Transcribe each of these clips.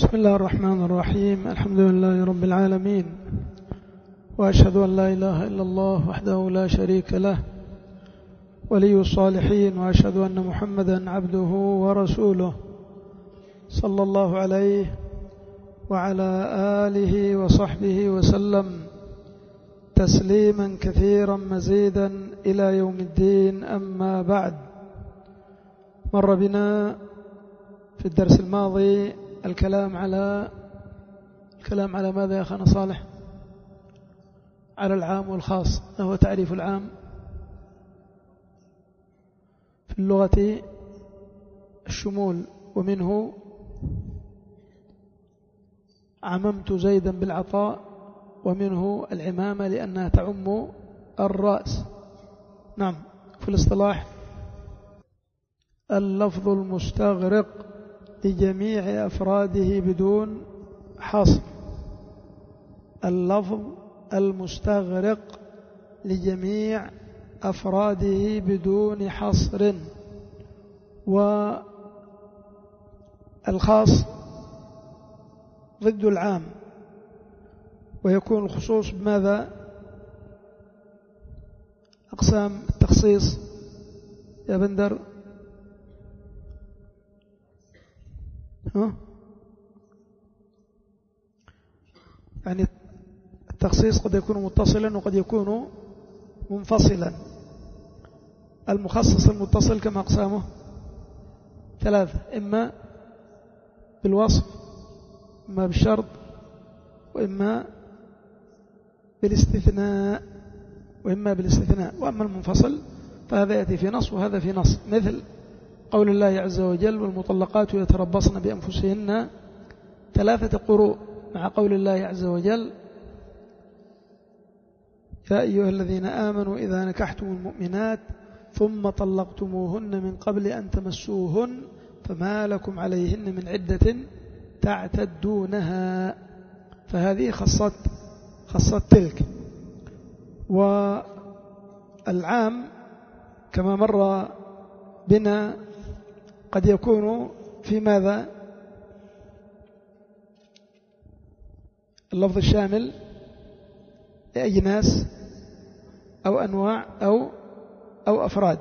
بسم الله الرحمن الرحيم. الحمد لله رب العالمين، وأشهد أن لا إله إلا الله وحده لا شريك له ولي الصالحين، وأشهد أن محمدا عبده ورسوله صلى الله عليه وعلى آله وصحبه وسلم تسليما كثيرا مزيدا إلى يوم الدين. أما بعد، مر بنا في الدرس الماضي الكلام على ماذا يا أخانا صالح؟ على العام والخاص. ما هو تعريف العام في اللغة؟ الشمول، ومنه عممت زيدا بالعطاء، ومنه العمامة لأنها تعم الرأس. نعم. في الاصطلاح اللفظ المستغرق لجميع أفراده بدون حصر. اللفظ المستغرق لجميع أفراده بدون حصر. والخاص ضد العام، ويكون الخصوص بماذا؟ أقسام التخصيص يا بندر. يعني التخصيص قد يكون متصلا وقد يكون منفصلا. المخصص المتصل كما أقسامه ثلاثة: إما بالوصف، إما بالشرط، وإما بالاستثناء. وأما المنفصل فهذا يأتي في نص وهذا في نص، مثل قول الله عز وجل: والمطلقات يتربصن بأنفسهن 3 قروء، مع قول الله عز وجل: يا أيها الذين آمنوا إذا نكحتم المؤمنات ثم طلقتموهن من قبل أن تمسوهن فما لكم عليهن من عدة تعتدونها. فهذه خصت تلك. والعام كما مر بنا قد يكون في ماذا؟ اللفظ الشامل لأجناس أو أنواع أو أفراد.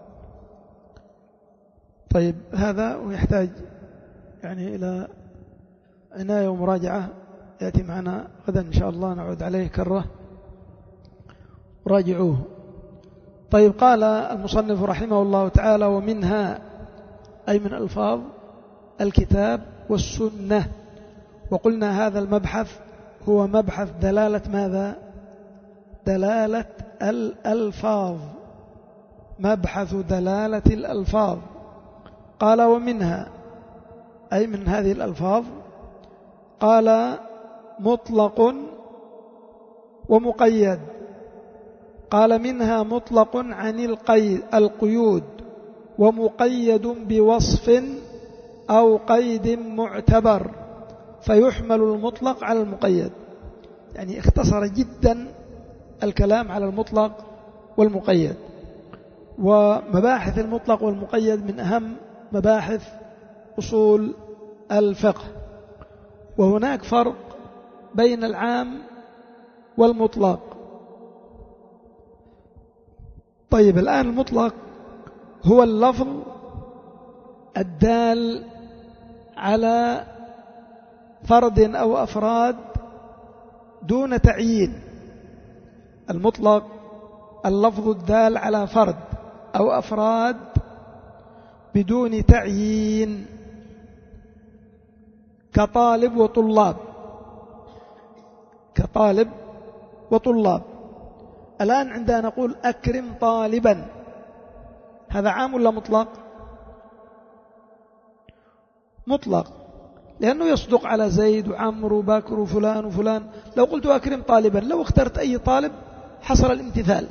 طيب، هذا ويحتاج يعني إلى عناية ومراجعة، يأتي معنا غدا إن شاء الله، نعود عليه كرة، راجعوه. طيب، قال المصنف رحمه الله تعالى: ومنها، أي من ألفاظ الكتاب والسنة. وقلنا هذا المبحث هو مبحث دلالة ماذا؟ دلالة الألفاظ، مبحث دلالة الألفاظ. قال: ومنها، أي من هذه الألفاظ. قال: مطلق ومقيد. قال: منها مطلق عن القيود، ومقيد بوصف أو قيد معتبر، فيحمل المطلق على المقيد. يعني اختصر جدا الكلام على المطلق والمقيد. ومباحث المطلق والمقيد من أهم مباحث أصول الفقه. وهناك فرق بين العام والمطلق. طيب، الآن المطلق هو اللفظ الدال على فرد أو أفراد دون تعيين. المطلق اللفظ الدال على فرد أو أفراد بدون تعيين، كطالب وطلاب. الآن عندما نقول أكرم طالبا، هذا عام ولا مطلق؟ مطلق، لأنه يصدق على زيد وعمر وبكر وفلان وفلان. لو قلت أكرم طالبا، لو اخترت أي طالب حصل الامتثال.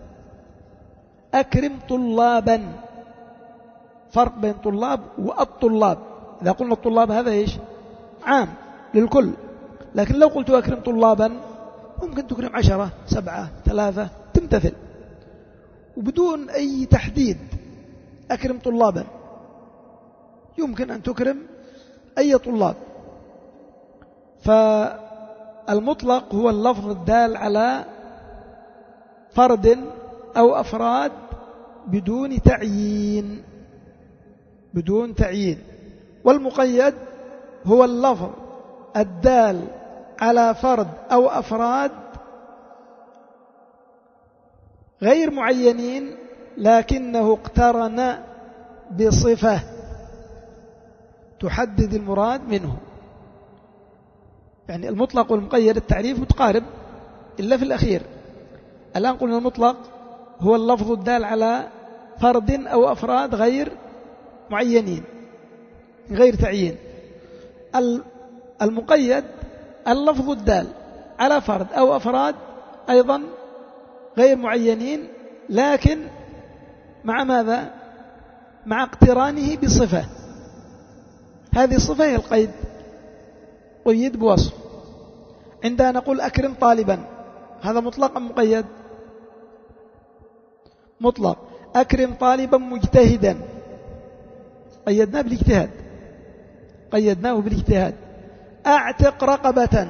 أكرم طلابا، فرق بين طلاب والطلاب. إذا قلنا الطلاب هذا إيش؟ عام للكل. لكن لو قلت أكرم طلابا، ممكن تكرم 10 7 3 تمتثل، وبدون أي تحديد. أكرم طلابا، يمكن أن تكرم أي طلاب فالمطلق هو اللفظ الدال على فرد أو أفراد بدون تعيين. والمقيد هو اللفظ الدال على فرد أو أفراد غير معينين لكنه اقترن بصفة تحدد المراد منه. يعني المطلق والمقيد التعريف متقارب إلا في الأخير. الآن قلنا المطلق هو اللفظ الدال على فرد أو أفراد غير معينين غير تعيين. المقيد اللفظ الدال على فرد أو أفراد أيضا غير معينين لكن مع ماذا؟ مع اقترانه بصفة. هذه الصفة هي القيد، قيد بوصف. عندما نقول أكرم طالبا، هذا مطلق أم مقيد؟ مطلق. أكرم طالبا مجتهدا، قيدناه بالاجتهاد. أعتق رقبة،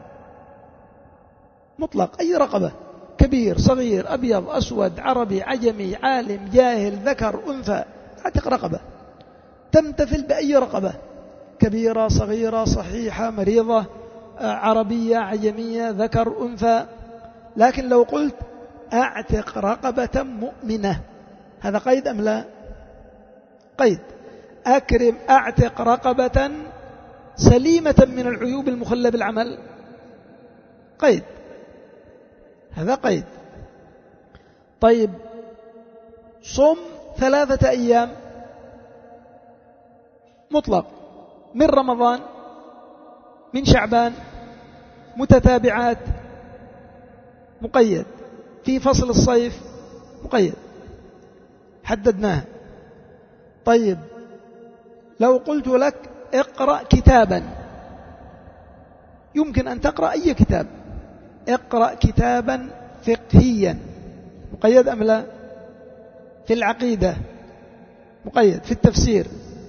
مطلق، أي رقبة، كبير صغير أبيض أسود عربي عجمي عالم جاهل ذكر أنثى، أعتق رقبة. تمتثل بأي رقبة، كبيرة صغيرة صحيحة مريضة عربية عجمية ذكر أنثى. لكن لو قلت أعتق رقبة مؤمنة، هذا قيد أم لا؟ قيد. أكرم أعتق رقبة سليمة من العيوب المخلة بالعمل، قيد، هذا قيد. طيب صم 3 أيام، مطلق، من رمضان من شعبان متتابعات، مقيد. في فصل الصيف، مقيد، حددناها. طيب لو قلت لك اقرأ كتابا، يمكن أن تقرأ أي كتاب، اقرأ كتابا فقهيا، مقيد أم لا؟ في العقيدة مقيد، في التفسير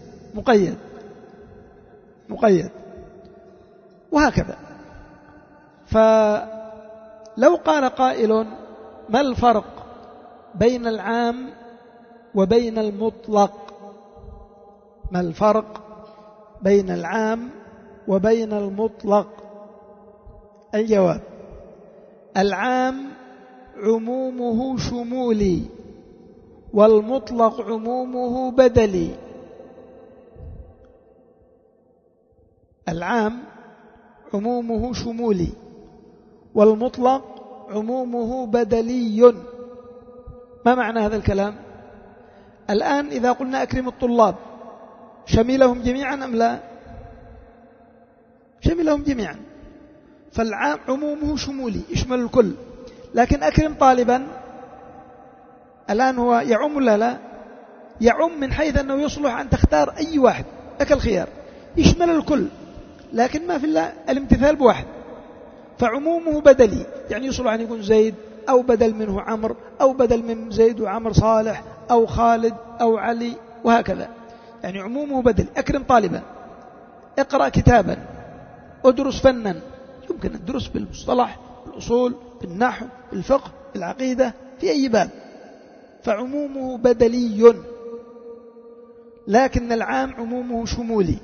مقيد، وهكذا. فلو قال قائل ما الفرق بين العام وبين المطلق؟ ما الفرق بين العام وبين المطلق؟ الجواب: العام عمومه شمولي، والمطلق عمومه بدلي. العام عمومه شمولي، والمطلق عمومه بدلي. ما معنى هذا الكلام؟ الآن إذا قلنا أكرم الطلاب، شملهم جميعا أم لا؟ شملهم جميعا، فالعام عمومه شمولي، يشمل الكل. لكن أكرم طالبا الآن هو يعم ولا لا؟ يعم من حيث أنه يصلح أن تختار أي واحد، لك الخيار، يشمل الكل، لكن ما في الله الامتثال بواحد، فعمومه بدلي، يعني يصلح أن يكون زيد أو بدل منه عمر، أو بدل من زيد وعمر صالح، أو خالد أو علي، وهكذا. يعني عمومه بدل. أكرم طالبا، اقرأ كتابا، ادرس فنا، يمكن الدرس بالمصطلح، بالأصول، بالنحو، بالفقه، بالعقيدة، في أي باب، فعمومه بدلي. لكن العام عمومه شمولي.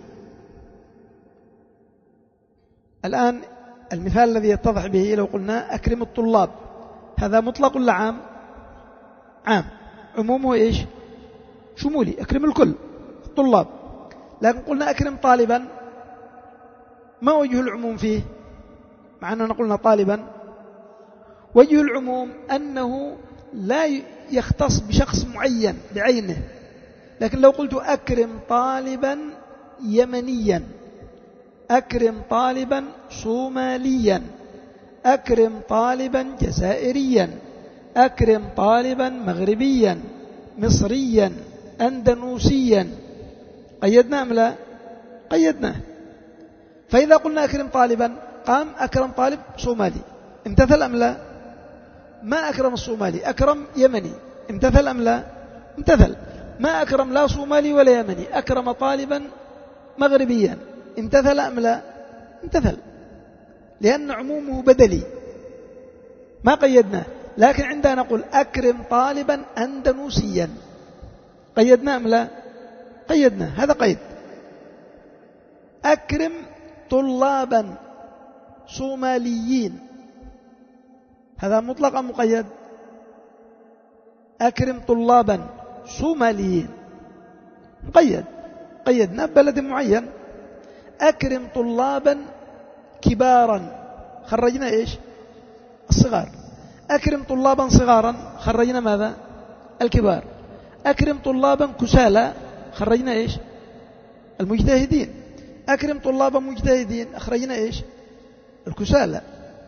الآن المثال الذي يتضح به لو قلنا أكرم الطلاب، هذا مطلق ولا عام؟ عام، عمومه إيش؟ شمولي، أكرم الكل، الطلاب. لكن قلنا أكرم طالبا، ما وجه العموم فيه؟ مع أننا قلنا طالبا، وجه العموم أنه لا يختص بشخص معين بعينه. لكن لو قلت أكرم طالبا يمنيا، أكرم طالبا صوماليا، أكرم طالبا جزائريا، أكرم طالبا مغربيا مصريا أندونوسيا، قيدنا أم لا؟ قيدناه. فإذا قلنا أكرم طالبا، قام أكرم طالب صومالي، امتثل أم لا؟ ما أكرم الصومالي، أكرم يمني، امتثل أم لا؟ امتثل. ما أكرم لا صومالي ولا يمني، أكرم طالبا مغربيا، امتثل أم لا؟ امتثل. لأن عمومه بدلي ما قيدناه. لكن عندنا نقول أكرم طالبا أندونوسيا، قيدناه أم لا؟ قيدناه، هذا قيد. أكرم طلابا صوماليين، هذا مطلق أم مقيد؟ أكرم طلابا صوماليين مقيد، قيدنا ببلد معين. أكرم طلابا كبارا، خرجنا إيش؟ الصغار. أكرم طلابا صغارا، خرجنا ماذا؟ الكبار. أكرم طلابا كسالى، خرجنا إيش؟ المجتهدين. أكرم طلابا مجتهدين، أخرجنا إيش؟ الكسالى.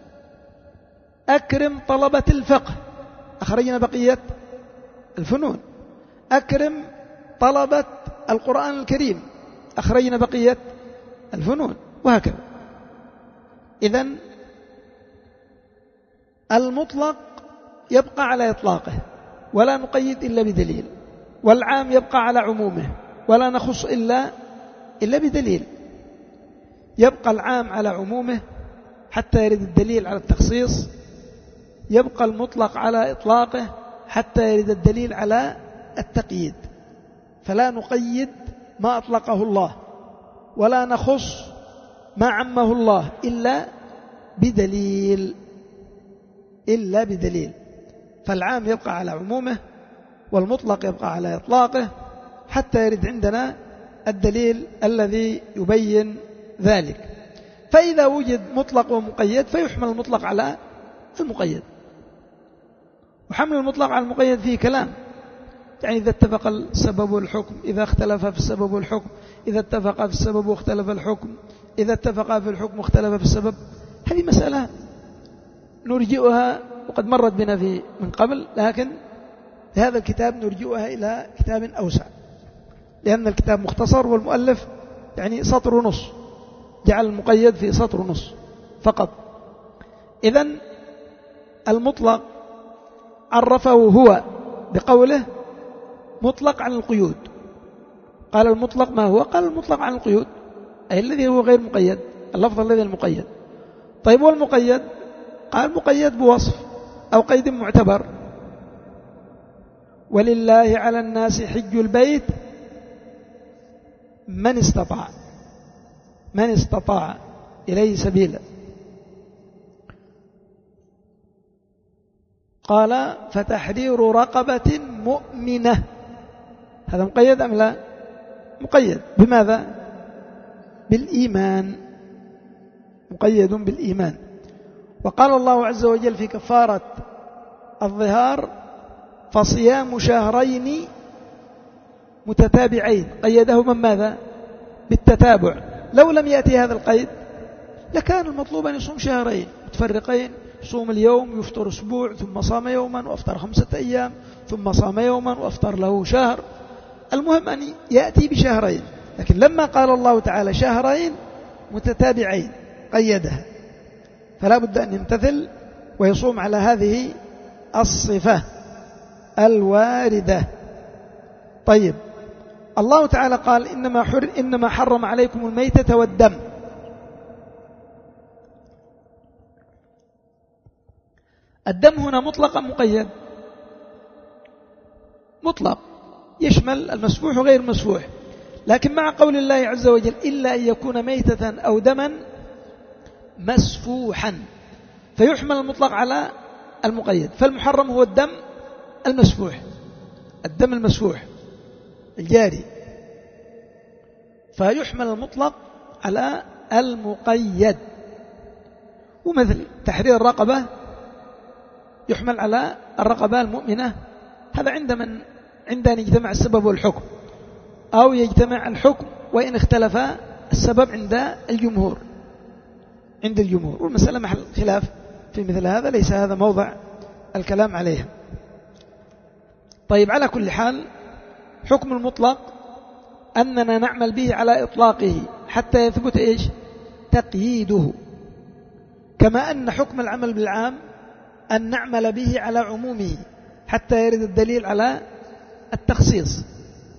أكرم طلبة الفقه، أخرجنا بقية الفنون. أكرم طلبة القرآن الكريم، أخرجنا بقية الفنون، وهكذا. إذن المطلق يبقى على إطلاقه ولا نقيد إلا بدليل، والعام يبقى على عمومه ولا نخص إلا بدليل. يبقى العام على عمومه حتى يرد الدليل على التخصيص، يبقى المطلق على إطلاقه حتى يرد الدليل على التقييد. فلا نقيد ما أطلقه الله ولا نخص ما عمه الله إلا بدليل. فالعام يبقى على عمومه والمطلق يبقى على إطلاقه حتى يرد عندنا الدليل الذي يبين ذلك. فإذا وجد مطلق ومقيد فيحمل المطلق على المقيد. وحمل المطلق على المقيد فيه كلام، يعني إذا اتفق السبب والحكم، إذا اختلف في السبب والحكم، إذا اتفق في السبب واختلف الحكم، إذا اتفق في الحكم واختلف في السبب. هذه مسألة نرجئها وقد مرت بنا من قبل، لكن هذا الكتاب نرجئها إلى كتاب أوسع، لأن الكتاب مختصر والمؤلف يعني سطر ونص، جعل المقيد في سطر ونص فقط. إذن المطلق عرفه هو بقوله مطلق عن القيود. قال المطلق ما هو؟ قال المطلق عن القيود، أي الذي هو غير مقيد، اللفظ الذي المقيد. طيب والمقيد؟ قال مقيد بوصف أو قيد معتبر. ولله على الناس حج البيت من استطاع إليه سبيلا. قال فتحرير رقبة مؤمنة، هذا مقيد أم لا؟ مقيد. بماذا؟ بالإيمان، مقيد بالإيمان. وقال الله عز وجل في كفارة الظهار فصيام شهرين متتابعين، قيده من ماذا؟ بالتتابع. لو لم يأتي هذا القيد لكان المطلوب أن يصوم شهرين متفرقين، يصوم اليوم يفطر أسبوع، ثم صام يوما وأفطر 5 أيام، ثم صام يوما وأفطر له شهر. المهم أن يأتي بشهرين، لكن لما قال الله تعالى شهرين متتابعين قيدها، فلا بد أن يمتثل ويصوم على هذه الصفة الواردة. طيب، الله تعالى قال إنما حرم عليكم الميتة والدم. الدم هنا مطلق أم مقيد؟ مطلق، يشمل المسفوح وغير المسفوح، لكن مع قول الله عز وجل إلا أن يكون ميتة أو دما مسفوحا، فيحمل المطلق على المقيد. فالمحرم هو الدم المسفوح، الدم المسفوح الجاري، فيحمل المطلق على المقيد. ومثل تحرير الرقبة يحمل على الرقبة المؤمنة، هذا عند أن يجتمع السبب والحكم، أو يجتمع الحكم وإن اختلف السبب عند الجمهور. والمسألة محل خلاف في مثل هذا، ليس هذا موضع الكلام عليها. طيب، على كل حال حكم المطلق أننا نعمل به على إطلاقه حتى يثبت إيش؟ تقييده، كما أن حكم العمل بالعام أن نعمل به على عمومه حتى يرد الدليل على التخصيص.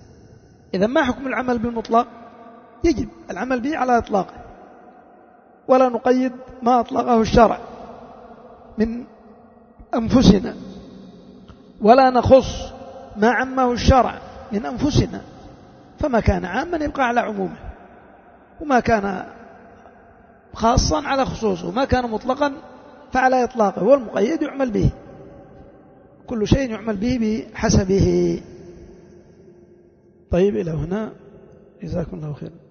إذا ما حكم العمل بالمطلق؟ يجب العمل به على إطلاقه، ولا نقيد ما أطلقه الشرع من أنفسنا، ولا نخص ما عمه الشرع من أنفسنا، فما كان عاما يبقى على عمومه، وما كان خاصا على خصوصه، ما كان مطلقا فعلى إطلاقه، والمقيد يعمل به، كل شيء يعمل به بحسبه. طيب إلى هنا، جزاكم الله خيرا.